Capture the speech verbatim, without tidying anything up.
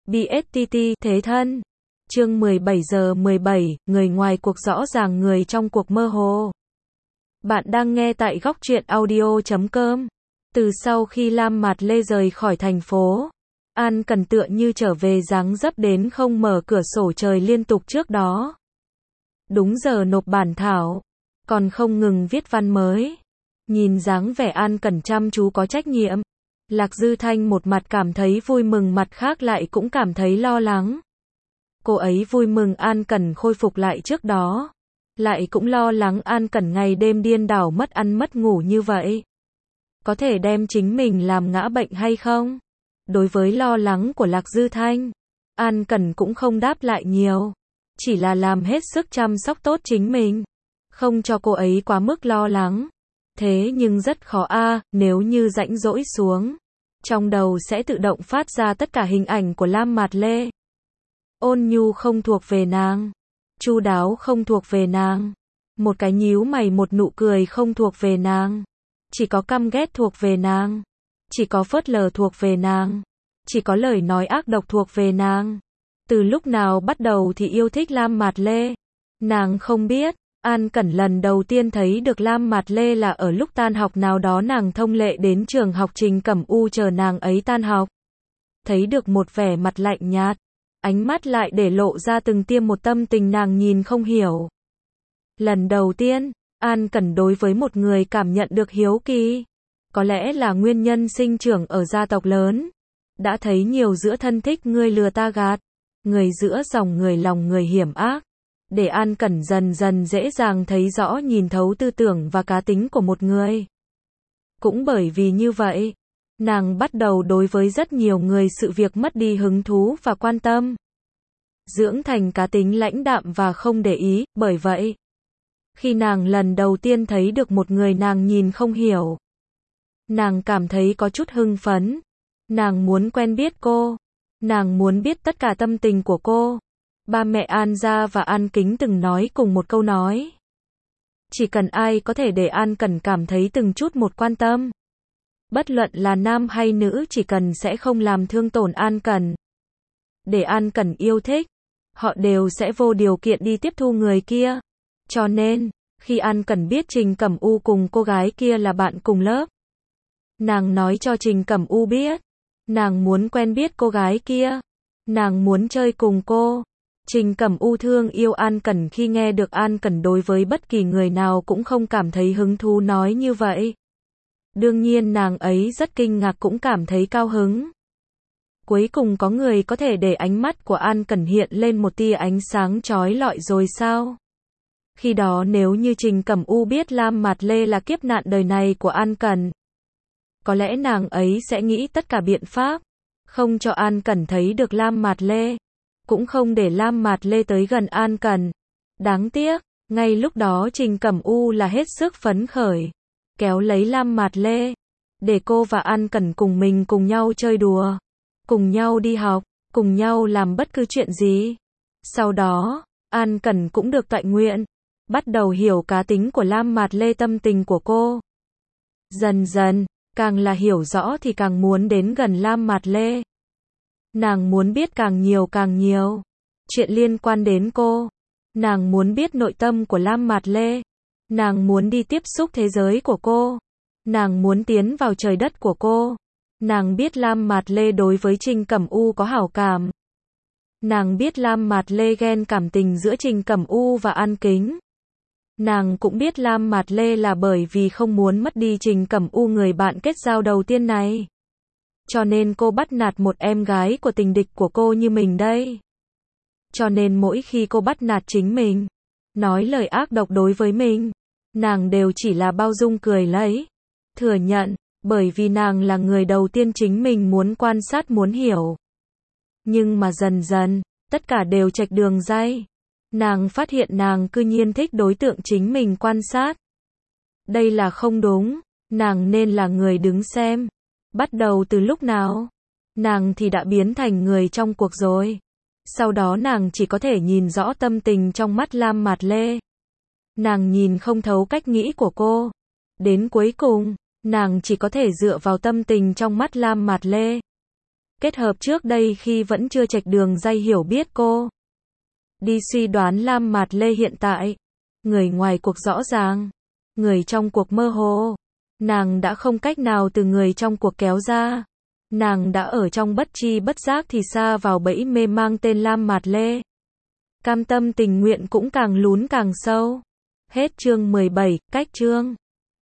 bê ét tê tê, thế thân. Chương mười bảy giờ mười bảy, người ngoài cuộc rõ ràng người trong cuộc mơ hồ. Bạn đang nghe tại góc truyện audio chấm com. Từ sau khi Lam Mạt Lê rời khỏi thành phố, An Cần tựa như trở về dáng dấp đến không mở cửa sổ trời liên tục trước đó. Đúng giờ nộp bản thảo, còn không ngừng viết văn mới. Nhìn dáng vẻ An Cần chăm chú có trách nhiệm, Lạc Dư Thanh một mặt cảm thấy vui mừng, mặt khác lại cũng cảm thấy lo lắng. Cô ấy vui mừng An Cần khôi phục lại trước đó, lại cũng lo lắng An Cần ngày đêm điên đảo mất ăn mất ngủ như vậy, có thể đem chính mình làm ngã bệnh hay không? Đối với lo lắng của Lạc Dư Thanh, An Cần cũng không đáp lại nhiều, chỉ là làm hết sức chăm sóc tốt chính mình, không cho cô ấy quá mức lo lắng. Thế nhưng rất khó a, nếu như rãnh rỗi xuống, trong đầu sẽ tự động phát ra tất cả hình ảnh của Lam Mạt Lê. Ôn nhu không thuộc về nàng, chu đáo không thuộc về nàng, một cái nhíu mày một nụ cười không thuộc về nàng, chỉ có căm ghét thuộc về nàng, chỉ có phớt lờ thuộc về nàng, chỉ có lời nói ác độc thuộc về nàng. Từ lúc nào bắt đầu thì yêu thích Lam Mạt Lê? Nàng không biết. An Cẩn lần đầu tiên thấy được Lam Mạt Lê là ở lúc tan học nào đó, nàng thông lệ đến trường học, Trình Cẩm U chờ nàng ấy tan học. Thấy được một vẻ mặt lạnh nhạt, ánh mắt lại để lộ ra từng tiêm một tâm tình nàng nhìn không hiểu. Lần đầu tiên, An Cẩn đối với một người cảm nhận được hiếu kỳ. Có lẽ là nguyên nhân sinh trưởng ở gia tộc lớn. Đã thấy nhiều giữa thân thích người lừa ta gạt, người giữa dòng người lòng người hiểm ác. Để An Cẩn dần dần dễ dàng thấy rõ, nhìn thấu tư tưởng và cá tính của một người. Cũng bởi vì như vậy, nàng bắt đầu đối với rất nhiều người sự việc mất đi hứng thú và quan tâm. Dưỡng thành cá tính lãnh đạm và không để ý, bởi vậy, khi nàng lần đầu tiên thấy được một người nàng nhìn không hiểu, nàng cảm thấy có chút hưng phấn. Nàng muốn quen biết cô, nàng muốn biết tất cả tâm tình của cô. Ba mẹ An Gia và An Kính từng nói cùng một câu nói. Chỉ cần ai có thể để An Cẩn cảm thấy từng chút một quan tâm, bất luận là nam hay nữ, chỉ cần sẽ không làm thương tổn An Cẩn, để An Cẩn yêu thích, họ đều sẽ vô điều kiện đi tiếp thu người kia. Cho nên, khi An Cẩn biết Trình Cẩm U cùng cô gái kia là bạn cùng lớp, nàng nói cho Trình Cẩm U biết, nàng muốn quen biết cô gái kia, nàng muốn chơi cùng cô. Trình Cẩm U thương yêu An Cẩn, khi nghe được An Cẩn đối với bất kỳ người nào cũng không cảm thấy hứng thú nói như vậy. Đương nhiên nàng ấy rất kinh ngạc, cũng cảm thấy cao hứng. Cuối cùng có người có thể để ánh mắt của An Cẩn hiện lên một tia ánh sáng chói lọi rồi sao? Khi đó nếu như Trình Cẩm U biết Lam Mạt Lê là kiếp nạn đời này của An Cẩn, có lẽ nàng ấy sẽ nghĩ tất cả biện pháp, không cho An Cẩn thấy được Lam Mạt Lê, cũng không để Lam Mạt Lê tới gần An Cẩn. Đáng tiếc, ngay lúc đó Trình Cẩm U là hết sức phấn khởi, kéo lấy Lam Mạt Lê, để cô và An Cẩn cùng mình cùng nhau chơi đùa, cùng nhau đi học, cùng nhau làm bất cứ chuyện gì. Sau đó, An Cẩn cũng được tọa nguyện, bắt đầu hiểu cá tính của Lam Mạt Lê, tâm tình của cô. Dần dần, càng là hiểu rõ thì càng muốn đến gần Lam Mạt Lê. Nàng muốn biết càng nhiều càng nhiều chuyện liên quan đến cô. Nàng muốn biết nội tâm của Lam Mạt Lê. Nàng muốn đi tiếp xúc thế giới của cô. Nàng muốn tiến vào trời đất của cô. Nàng biết Lam Mạt Lê đối với Trình Cẩm U có hảo cảm. Nàng biết Lam Mạt Lê ghen cảm tình giữa Trình Cẩm U và An Kính. Nàng cũng biết Lam Mạt Lê là bởi vì không muốn mất đi Trình Cẩm U, người bạn kết giao đầu tiên này, cho nên cô bắt nạt một em gái của tình địch của cô như mình đây. Cho nên mỗi khi cô bắt nạt chính mình, nói lời ác độc đối với mình, nàng đều chỉ là bao dung cười lấy, thừa nhận, bởi vì nàng là người đầu tiên chính mình muốn quan sát, muốn hiểu. Nhưng mà dần dần, tất cả đều chệch đường ray. Nàng phát hiện nàng cư nhiên thích đối tượng chính mình quan sát. Đây là không đúng, nàng nên là người đứng xem. Bắt đầu từ lúc nào, nàng thì đã biến thành người trong cuộc rồi. Sau đó nàng chỉ có thể nhìn rõ tâm tình trong mắt Lam Mạt Lê. Nàng nhìn không thấu cách nghĩ của cô. Đến cuối cùng, nàng chỉ có thể dựa vào tâm tình trong mắt Lam Mạt Lê. Kết hợp trước đây khi vẫn chưa chệch đường ray hiểu biết cô. Đi suy đoán Lam Mạt Lê hiện tại. Người ngoài cuộc rõ ràng. Người trong cuộc mơ hồ. Nàng đã không cách nào từ người trong cuộc kéo ra. Nàng đã ở trong bất tri bất giác thì xa vào bẫy mê mang tên Lam Mạt Lê. Cam tâm tình nguyện cũng càng lún càng sâu. Hết chương mười bảy, cách chương.